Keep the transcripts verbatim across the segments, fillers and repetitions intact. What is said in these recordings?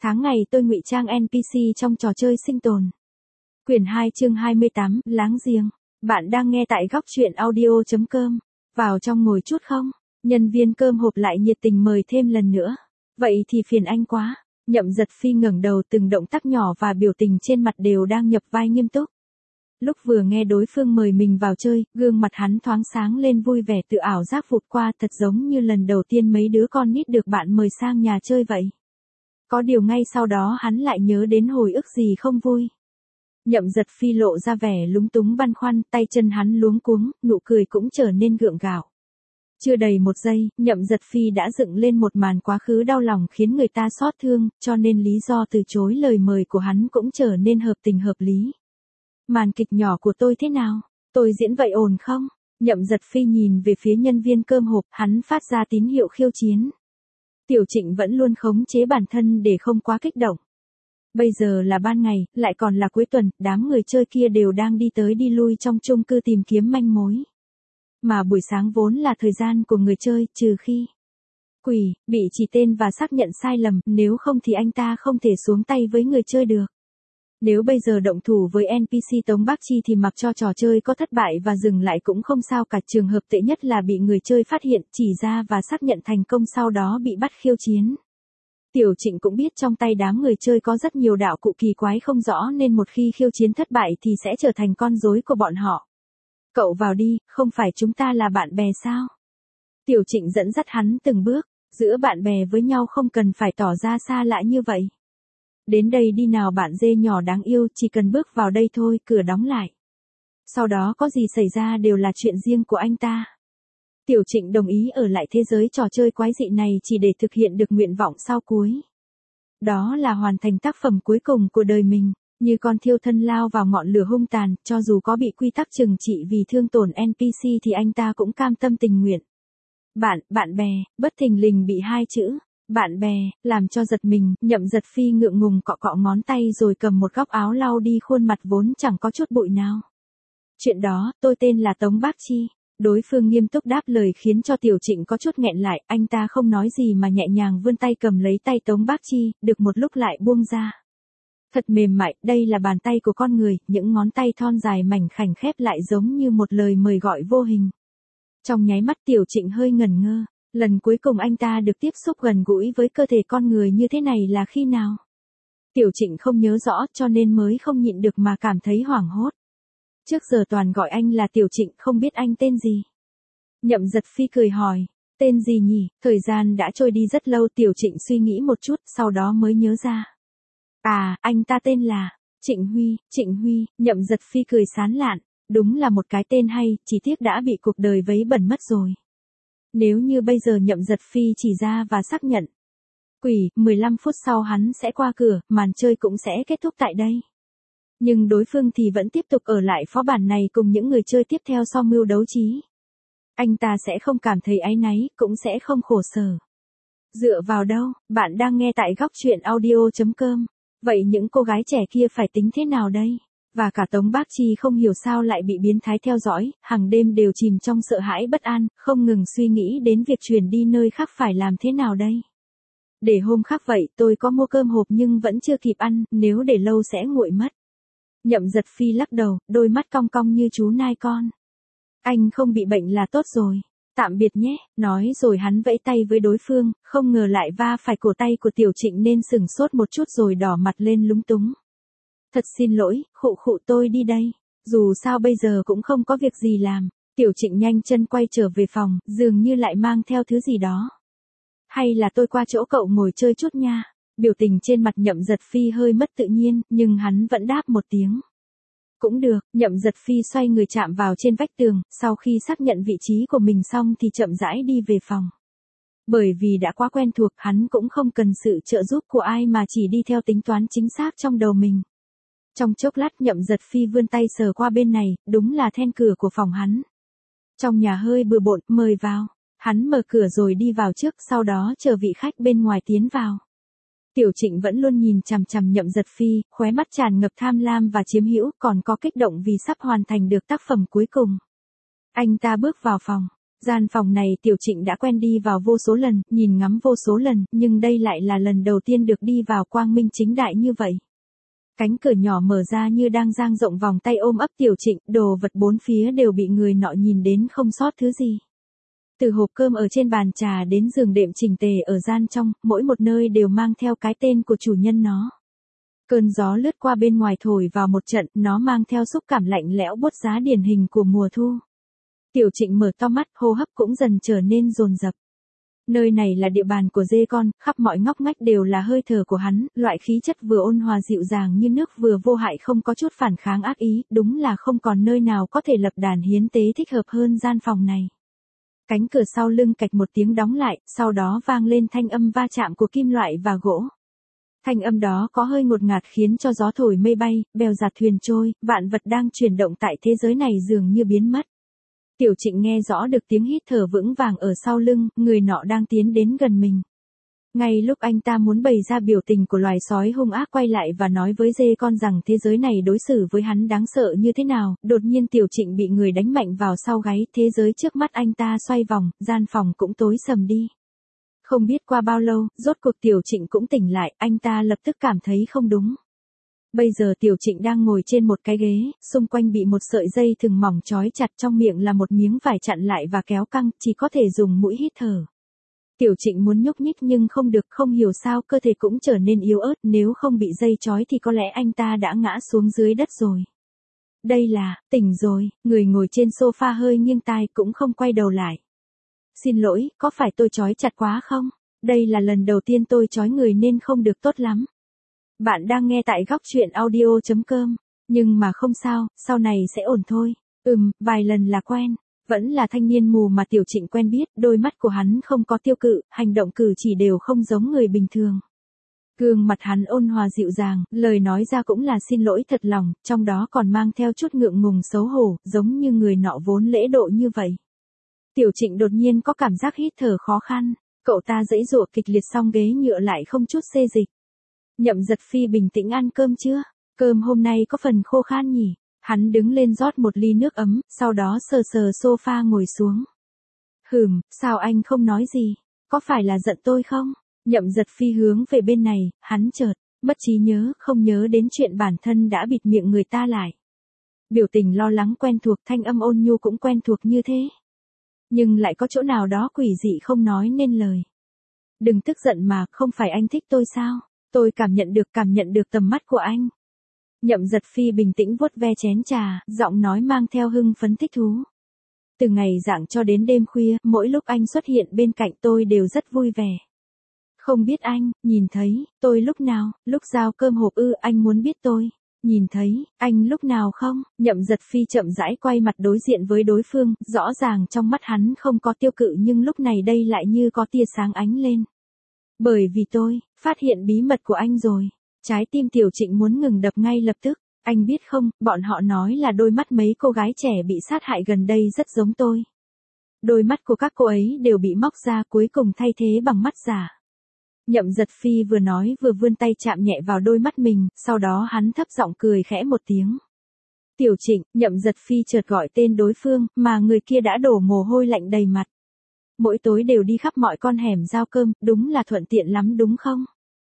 Tháng ngày tôi ngụy trang en pê xê trong trò chơi sinh tồn. Quyển hai chương hai mươi tám, láng giềng. Bạn đang nghe tại góc truyện audio chấm com. Vào trong ngồi chút không? Nhân viên cơm hộp lại nhiệt tình mời thêm lần nữa. Vậy thì phiền anh quá. Nhậm Giật Phi ngẩng đầu, từng động tác nhỏ và biểu tình trên mặt đều đang nhập vai nghiêm túc. Lúc vừa nghe đối phương mời mình vào chơi, gương mặt hắn thoáng sáng lên vui vẻ, tự ảo giác vụt qua, thật giống như lần đầu tiên mấy đứa con nít được bạn mời sang nhà chơi vậy. Có điều ngay sau đó hắn lại nhớ đến hồi ức gì không vui. Nhậm Giật Phi lộ ra vẻ lúng túng băn khoăn, tay chân hắn luống cuống, nụ cười cũng trở nên gượng gạo. Chưa đầy một giây, Nhậm Giật Phi đã dựng lên một màn quá khứ đau lòng khiến người ta xót thương, cho nên lý do từ chối lời mời của hắn cũng trở nên hợp tình hợp lý. Màn kịch nhỏ của tôi thế nào? Tôi diễn vậy ổn không? Nhậm Giật Phi nhìn về phía nhân viên cơm hộp, hắn phát ra tín hiệu khiêu chiến. Tiểu Trịnh vẫn luôn khống chế bản thân để không quá kích động. Bây giờ là ban ngày, lại còn là cuối tuần, đám người chơi kia đều đang đi tới đi lui trong chung cư tìm kiếm manh mối. Mà buổi sáng vốn là thời gian của người chơi, trừ khi Quỷ bị chỉ tên và xác nhận sai lầm, nếu không thì anh ta không thể xuống tay với người chơi được. Nếu bây giờ động thủ với en pê xê Tống Bác Chi thì mặc cho trò chơi có thất bại và dừng lại cũng không sao cả, trường hợp tệ nhất là bị người chơi phát hiện, chỉ ra và xác nhận thành công, sau đó bị bắt khiêu chiến. Tiểu Trịnh cũng biết trong tay đám người chơi có rất nhiều đạo cụ kỳ quái không rõ, nên một khi khiêu chiến thất bại thì sẽ trở thành con rối của bọn họ. Cậu vào đi, không phải chúng ta là bạn bè sao? Tiểu Trịnh dẫn dắt hắn từng bước, giữa bạn bè với nhau không cần phải tỏ ra xa lạ như vậy. Đến đây đi nào bạn dê nhỏ đáng yêu, chỉ cần bước vào đây thôi, cửa đóng lại. Sau đó có gì xảy ra đều là chuyện riêng của anh ta. Tiểu Trịnh đồng ý ở lại thế giới trò chơi quái dị này chỉ để thực hiện được nguyện vọng sau cuối. Đó là hoàn thành tác phẩm cuối cùng của đời mình, như con thiêu thân lao vào ngọn lửa hung tàn, cho dù có bị quy tắc trừng trị vì thương tổn en pê xê thì anh ta cũng cam tâm tình nguyện. Bạn, bạn bè, bất thình lình bị hai chữ bạn bè làm cho giật mình, Nhậm Giật Phi ngượng ngùng cọ cọ ngón tay rồi cầm một góc áo lau đi khuôn mặt vốn chẳng có chút bụi nào. Chuyện đó, tôi tên là Tống Bác Chi. Đối phương nghiêm túc đáp lời khiến cho Tiểu Trịnh có chút nghẹn lại, anh ta không nói gì mà nhẹ nhàng vươn tay cầm lấy tay Tống Bác Chi, được một lúc lại buông ra. Thật mềm mại, đây là bàn tay của con người, những ngón tay thon dài mảnh khảnh khép lại giống như một lời mời gọi vô hình. Trong nháy mắt Tiểu Trịnh hơi ngẩn ngơ. Lần cuối cùng anh ta được tiếp xúc gần gũi với cơ thể con người như thế này là khi nào? Tiểu Trịnh không nhớ rõ, cho nên mới không nhịn được mà cảm thấy hoảng hốt. Trước giờ toàn gọi anh là Tiểu Trịnh, không biết anh tên gì. Nhậm Giật Phi cười hỏi, tên gì nhỉ? Thời gian đã trôi đi rất lâu, Tiểu Trịnh suy nghĩ một chút, sau đó mới nhớ ra. À, anh ta tên là Trịnh Huy. Trịnh Huy. Nhậm Giật Phi cười sán lạn, đúng là một cái tên hay, chỉ tiếc đã bị cuộc đời vấy bẩn mất rồi. Nếu như bây giờ Nhậm Giật Phi chỉ ra và xác nhận Quỷ, mười lăm phút sau hắn sẽ qua cửa, màn chơi cũng sẽ kết thúc tại đây. Nhưng đối phương thì vẫn tiếp tục ở lại phó bản này cùng những người chơi tiếp theo so mưu đấu trí. Anh ta sẽ không cảm thấy áy náy, cũng sẽ không khổ sở. Dựa vào đâu? Bạn đang nghe tại góc truyện audio chấm com. Vậy những cô gái trẻ kia phải tính thế nào đây? Và cả Tống Bác Chi không hiểu sao lại bị biến thái theo dõi, hàng đêm đều chìm trong sợ hãi bất an, không ngừng suy nghĩ đến việc chuyển đi nơi khác phải làm thế nào đây. Để hôm khác vậy, tôi có mua cơm hộp nhưng vẫn chưa kịp ăn, nếu để lâu sẽ nguội mất. Nhậm Giật Phi lắc đầu, đôi mắt cong cong như chú nai con. Anh không bị bệnh là tốt rồi. Tạm biệt nhé, nói rồi hắn vẫy tay với đối phương, không ngờ lại va phải cổ tay của Tiểu Trịnh nên sửng sốt một chút rồi đỏ mặt lên lúng túng. Thật xin lỗi, khụ khụ tôi đi đây. Dù sao bây giờ cũng không có việc gì làm. Tiểu Trịnh nhanh chân quay trở về phòng, dường như lại mang theo thứ gì đó. Hay là tôi qua chỗ cậu ngồi chơi chút nha. Biểu tình trên mặt Nhậm Giật Phi hơi mất tự nhiên, nhưng hắn vẫn đáp một tiếng. Cũng được, Nhậm Giật Phi xoay người chạm vào trên vách tường, sau khi xác nhận vị trí của mình xong thì chậm rãi đi về phòng. Bởi vì đã quá quen thuộc, hắn cũng không cần sự trợ giúp của ai mà chỉ đi theo tính toán chính xác trong đầu mình. Trong chốc lát Nhậm Giật Phi vươn tay sờ qua bên này, đúng là then cửa của phòng hắn. Trong nhà hơi bừa bộn, mời vào. Hắn mở cửa rồi đi vào trước, sau đó chờ vị khách bên ngoài tiến vào. Tiểu Trịnh vẫn luôn nhìn chằm chằm Nhậm Giật Phi, khóe mắt tràn ngập tham lam và chiếm hữu, còn có kích động vì sắp hoàn thành được tác phẩm cuối cùng. Anh ta bước vào phòng. Gian phòng này Tiểu Trịnh đã quen đi vào vô số lần, nhìn ngắm vô số lần, nhưng đây lại là lần đầu tiên được đi vào quang minh chính đại như vậy. Cánh cửa nhỏ mở ra như đang dang rộng vòng tay ôm ấp Tiểu Trịnh, đồ vật bốn phía đều bị người nọ nhìn đến không sót thứ gì. Từ hộp cơm ở trên bàn trà đến giường đệm chỉnh tề ở gian trong, mỗi một nơi đều mang theo cái tên của chủ nhân nó. Cơn gió lướt qua bên ngoài thổi vào một trận, nó mang theo xúc cảm lạnh lẽo buốt giá điển hình của mùa thu. Tiểu Trịnh mở to mắt, hô hấp cũng dần trở nên dồn dập. Nơi này là địa bàn của dê con, khắp mọi ngóc ngách đều là hơi thở của hắn, loại khí chất vừa ôn hòa dịu dàng như nước vừa vô hại không có chút phản kháng ác ý, đúng là không còn nơi nào có thể lập đàn hiến tế thích hợp hơn gian phòng này. Cánh cửa sau lưng cạch một tiếng đóng lại, sau đó vang lên thanh âm va chạm của kim loại và gỗ. Thanh âm đó có hơi ngột ngạt khiến cho gió thổi mây bay, bèo dạt thuyền trôi, vạn vật đang chuyển động tại thế giới này dường như biến mất. Tiểu Trịnh nghe rõ được tiếng hít thở vững vàng ở sau lưng, người nọ đang tiến đến gần mình. Ngay lúc anh ta muốn bày ra biểu tình của loài sói hung ác quay lại và nói với dê con rằng thế giới này đối xử với hắn đáng sợ như thế nào, đột nhiên Tiểu Trịnh bị người đánh mạnh vào sau gáy, thế giới trước mắt anh ta xoay vòng, gian phòng cũng tối sầm đi. Không biết qua bao lâu, rốt cuộc Tiểu Trịnh cũng tỉnh lại, anh ta lập tức cảm thấy không đúng. Bây giờ Tiểu Trịnh đang ngồi trên một cái ghế, xung quanh bị một sợi dây thừng mỏng trói chặt, trong miệng là một miếng vải chặn lại và kéo căng, chỉ có thể dùng mũi hít thở. Tiểu Trịnh muốn nhúc nhích nhưng không được, không hiểu sao cơ thể cũng trở nên yếu ớt, nếu không bị dây trói thì có lẽ anh ta đã ngã xuống dưới đất rồi. Đây là, tỉnh rồi, người ngồi trên sofa hơi nghiêng tai cũng không quay đầu lại. Xin lỗi, có phải tôi trói chặt quá không? Đây là lần đầu tiên tôi trói người nên không được tốt lắm. Bạn đang nghe tại góc truyện audio chấm com, nhưng mà không sao, sau này sẽ ổn thôi. Ừm, vài lần là quen. Vẫn là thanh niên mù mà Tiểu Trịnh quen biết, đôi mắt của hắn không có tiêu cự, hành động cử chỉ đều không giống người bình thường. Gương mặt hắn ôn hòa dịu dàng, lời nói ra cũng là xin lỗi thật lòng, trong đó còn mang theo chút ngượng ngùng xấu hổ, giống như người nọ vốn lễ độ như vậy. Tiểu Trịnh đột nhiên có cảm giác hít thở khó khăn, cậu ta giãy giụa kịch liệt xong ghế nhựa lại không chút xê dịch. Nhậm Giật Phi bình tĩnh ăn cơm chưa? Cơm hôm nay có phần khô khan nhỉ? Hắn đứng lên rót một ly nước ấm, sau đó sờ sờ sofa ngồi xuống. Hừm, sao anh không nói gì? Có phải là giận tôi không? Nhậm Giật Phi hướng về bên này, hắn chợt mất trí nhớ, không nhớ đến chuyện bản thân đã bịt miệng người ta lại. Biểu tình lo lắng quen thuộc, thanh âm ôn nhu cũng quen thuộc như thế. Nhưng lại có chỗ nào đó quỷ dị không nói nên lời. Đừng tức giận mà, không phải anh thích tôi sao? Tôi cảm nhận được cảm nhận được tầm mắt của anh. Nhậm Giật Phi bình tĩnh vuốt ve chén trà, giọng nói mang theo hưng phấn thích thú. Từ ngày rạng cho đến đêm khuya, mỗi lúc anh xuất hiện bên cạnh tôi đều rất vui vẻ. Không biết anh, nhìn thấy, tôi lúc nào, lúc giao cơm hộp ư, anh muốn biết tôi, nhìn thấy, anh lúc nào không? Nhậm Giật Phi chậm rãi quay mặt đối diện với đối phương, rõ ràng trong mắt hắn không có tiêu cự nhưng lúc này đây lại như có tia sáng ánh lên. Bởi vì tôi, phát hiện bí mật của anh rồi. Trái tim Tiểu Trịnh muốn ngừng đập ngay lập tức. Anh biết không, bọn họ nói là đôi mắt mấy cô gái trẻ bị sát hại gần đây rất giống tôi. Đôi mắt của các cô ấy đều bị móc ra cuối cùng thay thế bằng mắt giả. Nhậm Giật Phi vừa nói vừa vươn tay chạm nhẹ vào đôi mắt mình, sau đó hắn thấp giọng cười khẽ một tiếng. Tiểu Trịnh, Nhậm Giật Phi chợt gọi tên đối phương, mà người kia đã đổ mồ hôi lạnh đầy mặt. Mỗi tối đều đi khắp mọi con hẻm giao cơm, đúng là thuận tiện lắm đúng không?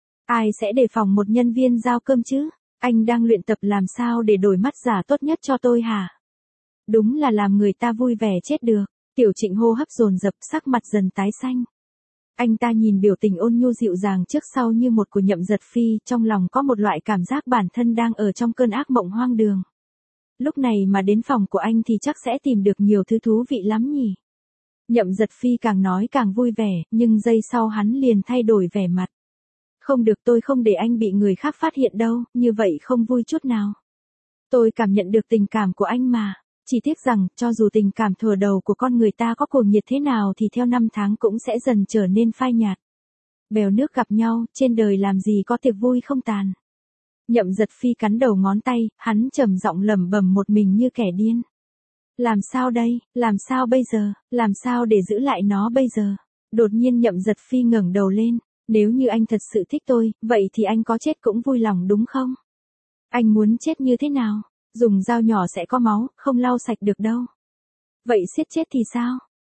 Ai sẽ đề phòng một nhân viên giao cơm chứ? Anh đang luyện tập làm sao để đổi mắt giả tốt nhất cho tôi hả? Đúng là làm người ta vui vẻ chết được. Tiểu Trịnh hô hấp dồn dập, sắc mặt dần tái xanh. Anh ta nhìn biểu tình ôn nhu dịu dàng trước sau như một của Nhậm Giật Phi, trong lòng có một loại cảm giác bản thân đang ở trong cơn ác mộng hoang đường. Lúc này mà đến phòng của anh thì chắc sẽ tìm được nhiều thứ thú vị lắm nhỉ? Nhậm Giật Phi càng nói càng vui vẻ, nhưng giây sau hắn liền thay đổi vẻ mặt. Không được, tôi không để anh bị người khác phát hiện đâu, như vậy không vui chút nào. Tôi cảm nhận được tình cảm của anh mà, chỉ tiếc rằng, cho dù tình cảm thuở đầu của con người ta có cuồng nhiệt thế nào thì theo năm tháng cũng sẽ dần trở nên phai nhạt. Bèo nước gặp nhau, trên đời làm gì có tiệc vui không tàn. Nhậm Giật Phi cắn đầu ngón tay, hắn trầm giọng lẩm bẩm một mình như kẻ điên. Làm sao đây, làm sao bây giờ, làm sao để giữ lại nó bây giờ? Đột nhiên Nhậm Giật Phi ngẩng đầu lên. Nếu như anh thật sự thích tôi, vậy thì anh có chết cũng vui lòng đúng không? Anh muốn chết như thế nào? Dùng dao nhỏ sẽ có máu, không lau sạch được đâu. Vậy siết chết thì sao?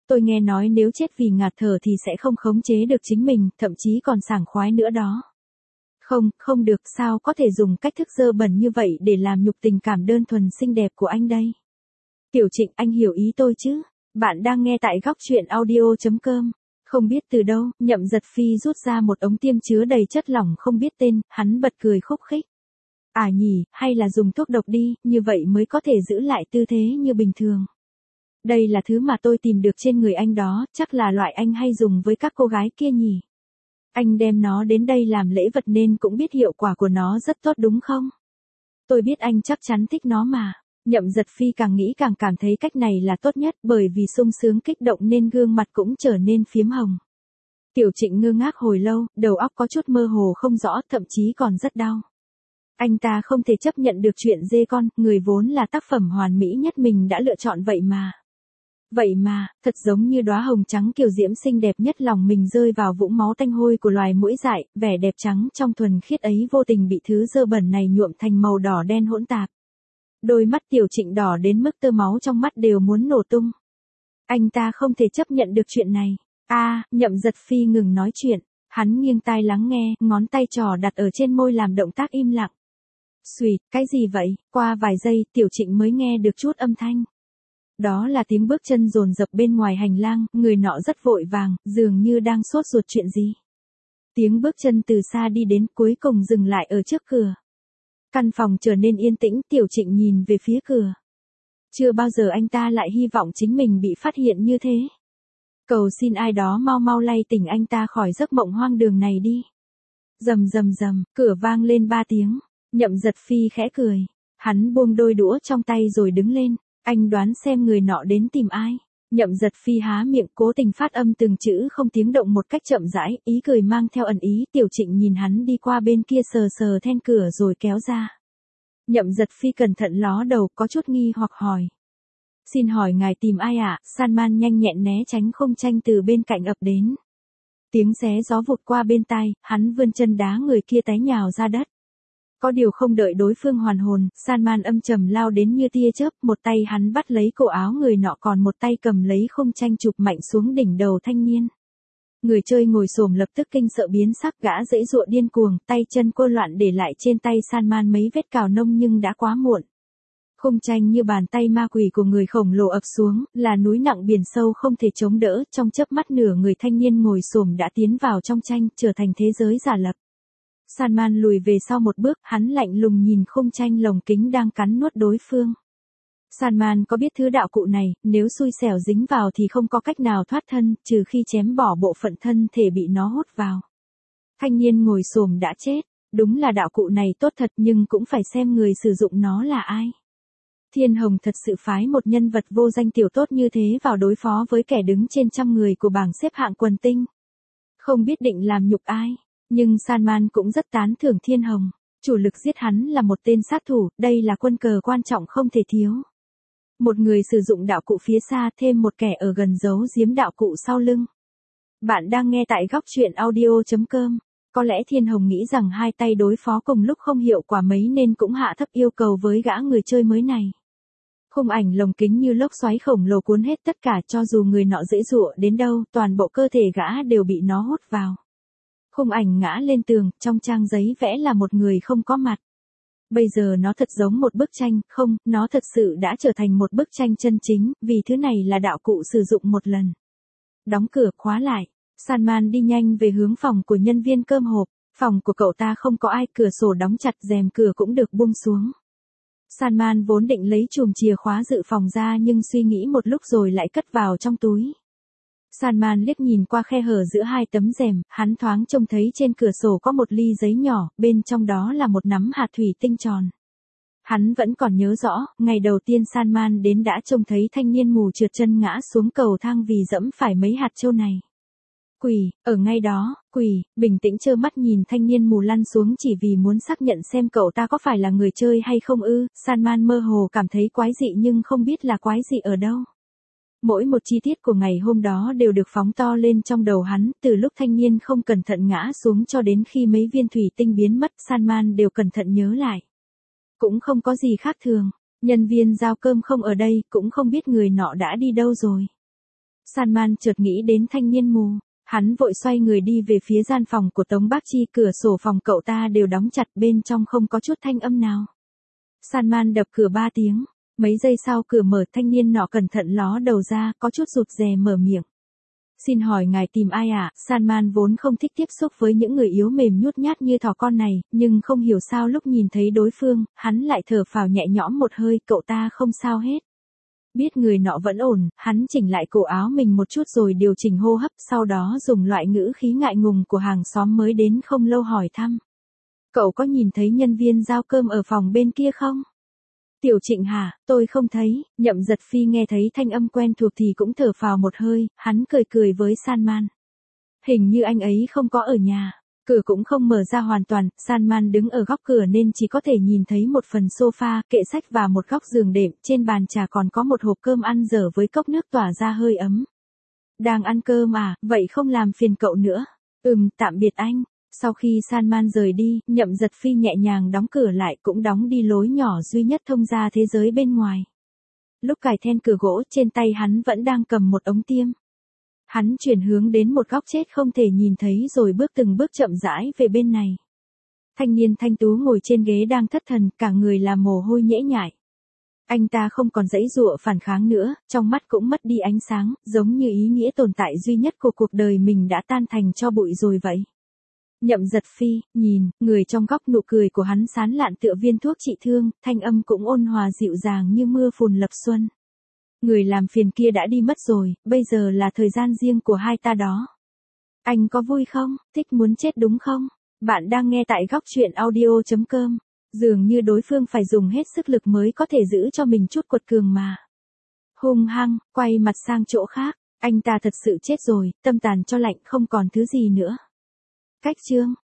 Tôi nghe nói nếu chết vì ngạt thở thì sẽ không khống chế được chính mình, thậm chí còn sảng khoái nữa đó. Không, không được, sao có thể dùng cách thức dơ bẩn như vậy để làm nhục tình cảm đơn thuần xinh đẹp của anh đây. Tiểu Trịnh, anh hiểu ý tôi chứ? Bạn đang nghe tại góc truyện audio.com. Không biết từ đâu, Nhậm Giật Phi rút ra một ống tiêm chứa đầy chất lỏng không biết tên, hắn bật cười khúc khích. À nhỉ, hay là dùng thuốc độc đi, như vậy mới có thể giữ lại tư thế như bình thường. Đây là thứ mà tôi tìm được trên người anh đó, chắc là loại anh hay dùng với các cô gái kia nhỉ. Anh đem nó đến đây làm lễ vật nên cũng biết hiệu quả của nó rất tốt đúng không? Tôi biết anh chắc chắn thích nó mà. Nhậm Giật Phi càng nghĩ càng cảm thấy cách này là tốt nhất, bởi vì sung sướng kích động nên gương mặt cũng trở nên phiếm hồng. Tiểu Trịnh ngơ ngác hồi lâu, đầu óc có chút mơ hồ không rõ, thậm chí còn rất đau. Anh ta không thể chấp nhận được chuyện dê con, người vốn là tác phẩm hoàn mỹ nhất mình đã lựa chọn vậy mà. Vậy mà, thật giống như đóa hồng trắng kiều diễm xinh đẹp nhất lòng mình rơi vào vũng máu tanh hôi của loài muỗi dại, vẻ đẹp trắng trong thuần khiết ấy vô tình bị thứ dơ bẩn này nhuộm thành màu đỏ đen hỗn tạp. Đôi mắt Tiểu Trịnh đỏ đến mức tơ máu trong mắt đều muốn nổ tung. Anh ta không thể chấp nhận được chuyện này. A, à, Nhậm Giật Phi ngừng nói chuyện, hắn nghiêng tai lắng nghe, ngón tay trỏ đặt ở trên môi làm động tác im lặng. Xuỵt, cái gì vậy? Qua vài giây, Tiểu Trịnh mới nghe được chút âm thanh. Đó là tiếng bước chân dồn dập bên ngoài hành lang, người nọ rất vội vàng, dường như đang sốt ruột chuyện gì. Tiếng bước chân từ xa đi đến, cuối cùng dừng lại ở trước cửa. Căn phòng trở nên yên tĩnh, Tiểu Trịnh nhìn về phía cửa. Chưa bao giờ anh ta lại hy vọng chính mình bị phát hiện như thế. Cầu xin ai đó mau mau lay tỉnh anh ta khỏi giấc mộng hoang đường này đi. Rầm rầm rầm, cửa vang lên ba tiếng. Nhậm Giật Phi khẽ cười. Hắn buông đôi đũa trong tay rồi đứng lên. Anh đoán xem người nọ đến tìm ai. Nhậm Giật Phi há miệng cố tình phát âm từng chữ không tiếng động một cách chậm rãi, ý cười mang theo ẩn ý. Tiểu Trịnh nhìn hắn đi qua bên kia sờ sờ then cửa rồi kéo ra. Nhậm Giật Phi cẩn thận ló đầu, có chút nghi hoặc hỏi. Xin hỏi ngài tìm ai ạ? À? Salman nhanh nhẹn né tránh Khung Tranh từ bên cạnh ập đến. Tiếng xé gió vụt qua bên tai, hắn vươn chân đá người kia té nhào ra đất. Có điều không đợi đối phương hoàn hồn, Salman âm trầm lao đến như tia chớp, một tay hắn bắt lấy cổ áo người nọ còn một tay cầm lấy Khung Tranh chụp mạnh xuống đỉnh đầu thanh niên. Người chơi ngồi xổm lập tức kinh sợ biến sắc, gã giãy giụa điên cuồng, tay chân cô loạn để lại trên tay Salman mấy vết cào nông nhưng đã quá muộn. Khung Tranh như bàn tay ma quỷ của người khổng lồ ập xuống, là núi nặng biển sâu không thể chống đỡ, trong chớp mắt nửa người thanh niên ngồi xổm đã tiến vào trong tranh, trở thành thế giới giả lập. Salman lùi về sau một bước, hắn lạnh lùng nhìn Khung Tranh lồng kính đang cắn nuốt đối phương. Salman có biết thứ đạo cụ này, nếu xui xẻo dính vào thì không có cách nào thoát thân, trừ khi chém bỏ bộ phận thân thể bị nó hút vào. Thanh niên ngồi xổm đã chết, đúng là đạo cụ này tốt thật nhưng cũng phải xem người sử dụng nó là ai. Thiên Hồng thật sự phái một nhân vật vô danh tiểu tốt như thế vào đối phó với kẻ đứng trên trăm người của bảng xếp hạng quần tinh. Không biết định làm nhục ai, nhưng Salman cũng rất tán thưởng Thiên Hồng. Chủ lực giết hắn là một tên sát thủ, đây là quân cờ quan trọng không thể thiếu. Một người sử dụng đạo cụ phía xa, thêm một kẻ ở gần giấu giếm đạo cụ sau lưng. Bạn đang nghe tại góc truyện audio.com. Có lẽ Thiên Hồng nghĩ rằng hai tay đối phó cùng lúc không hiệu quả mấy nên cũng hạ thấp yêu cầu với gã người chơi mới này. Khung ảnh lồng kính như lốc xoáy khổng lồ cuốn hết tất cả, cho dù người nọ giãy giụa đến đâu, toàn bộ cơ thể gã đều bị nó hút vào. Khung ảnh ngã lên tường, trong trang giấy vẽ là một người không có mặt. Bây giờ nó thật giống một bức tranh, không, nó thật sự đã trở thành một bức tranh chân chính, vì thứ này là đạo cụ sử dụng một lần. Đóng cửa, khóa lại. Salman đi nhanh về hướng phòng của nhân viên cơm hộp. Phòng của cậu ta không có ai, cửa sổ đóng chặt, rèm cửa cũng được buông xuống. Salman vốn định lấy chùm chìa khóa dự phòng ra nhưng suy nghĩ một lúc rồi lại cất vào trong túi. Salman liếc nhìn qua khe hở giữa hai tấm rèm, hắn thoáng trông thấy trên cửa sổ có một ly giấy nhỏ, bên trong đó là một nắm hạt thủy tinh tròn. Hắn vẫn còn nhớ rõ, ngày đầu tiên Salman đến đã trông thấy thanh niên mù trượt chân ngã xuống cầu thang vì dẫm phải mấy hạt châu này. Quỷ, ở ngay đó, quỷ, bình tĩnh trơ mắt nhìn thanh niên mù lăn xuống chỉ vì muốn xác nhận xem cậu ta có phải là người chơi hay không ư. Salman mơ hồ cảm thấy quái dị nhưng không biết là quái dị ở đâu. Mỗi một chi tiết của ngày hôm đó đều được phóng to lên trong đầu hắn, từ lúc thanh niên không cẩn thận ngã xuống cho đến khi mấy viên thủy tinh biến mất, Salman đều cẩn thận nhớ lại. Cũng không có gì khác thường, nhân viên giao cơm không ở đây, cũng không biết người nọ đã đi đâu rồi. Salman chợt nghĩ đến thanh niên mù. Hắn vội xoay người đi về phía gian phòng của Tống Bác Chi, cửa sổ phòng cậu ta đều đóng chặt, bên trong không có chút thanh âm nào. Salman đập cửa ba tiếng, mấy giây sau cửa mở, thanh niên nọ cẩn thận ló đầu ra, có chút rụt rè mở miệng. Xin hỏi ngài tìm ai ạ? À? Salman vốn không thích tiếp xúc với những người yếu mềm nhút nhát như thỏ con này, nhưng không hiểu sao lúc nhìn thấy đối phương, hắn lại thở phào nhẹ nhõm một hơi, cậu ta không sao hết. Biết người nọ vẫn ổn, hắn chỉnh lại cổ áo mình một chút rồi điều chỉnh hô hấp, sau đó dùng loại ngữ khí ngại ngùng của hàng xóm mới đến không lâu hỏi thăm. Cậu có nhìn thấy nhân viên giao cơm ở phòng bên kia không? Tiểu Trịnh hả? Tôi không thấy. Nhậm Giật Phi nghe thấy thanh âm quen thuộc thì cũng thở phào một hơi, hắn cười cười với Salman. Hình như anh ấy không có ở nhà. Cửa cũng không mở ra hoàn toàn, Salman đứng ở góc cửa nên chỉ có thể nhìn thấy một phần sofa, kệ sách và một góc giường đệm, trên bàn trà còn có một hộp cơm ăn dở với cốc nước tỏa ra hơi ấm. Đang ăn cơm à, vậy không làm phiền cậu nữa. Ừm, tạm biệt anh. Sau khi Salman rời đi, Nhậm Giật Phi nhẹ nhàng đóng cửa lại, cũng đóng đi lối nhỏ duy nhất thông ra thế giới bên ngoài. Lúc cài then cửa gỗ, trên tay hắn vẫn đang cầm một ống tiêm. Hắn chuyển hướng đến một góc chết không thể nhìn thấy rồi bước từng bước chậm rãi về bên này. Thanh niên thanh tú ngồi trên ghế đang thất thần, cả người là mồ hôi nhễ nhại. Anh ta không còn giãy giụa phản kháng nữa, trong mắt cũng mất đi ánh sáng, giống như ý nghĩa tồn tại duy nhất của cuộc đời mình đã tan thành tro bụi rồi vậy. Nhậm Giật Phi, nhìn, người trong góc, nụ cười của hắn sán lạn tựa viên thuốc trị thương, thanh âm cũng ôn hòa dịu dàng như mưa phùn lập xuân. Người làm phiền kia đã đi mất rồi, bây giờ là thời gian riêng của hai ta đó. Anh có vui không? Thích muốn chết đúng không? Bạn đang nghe tại góc truyện audio chấm com. Dường như đối phương phải dùng hết sức lực mới có thể giữ cho mình chút quật cường mà. Hung hăng, quay mặt sang chỗ khác, anh ta thật sự chết rồi, tâm tàn cho lạnh không còn thứ gì nữa. Cách chương.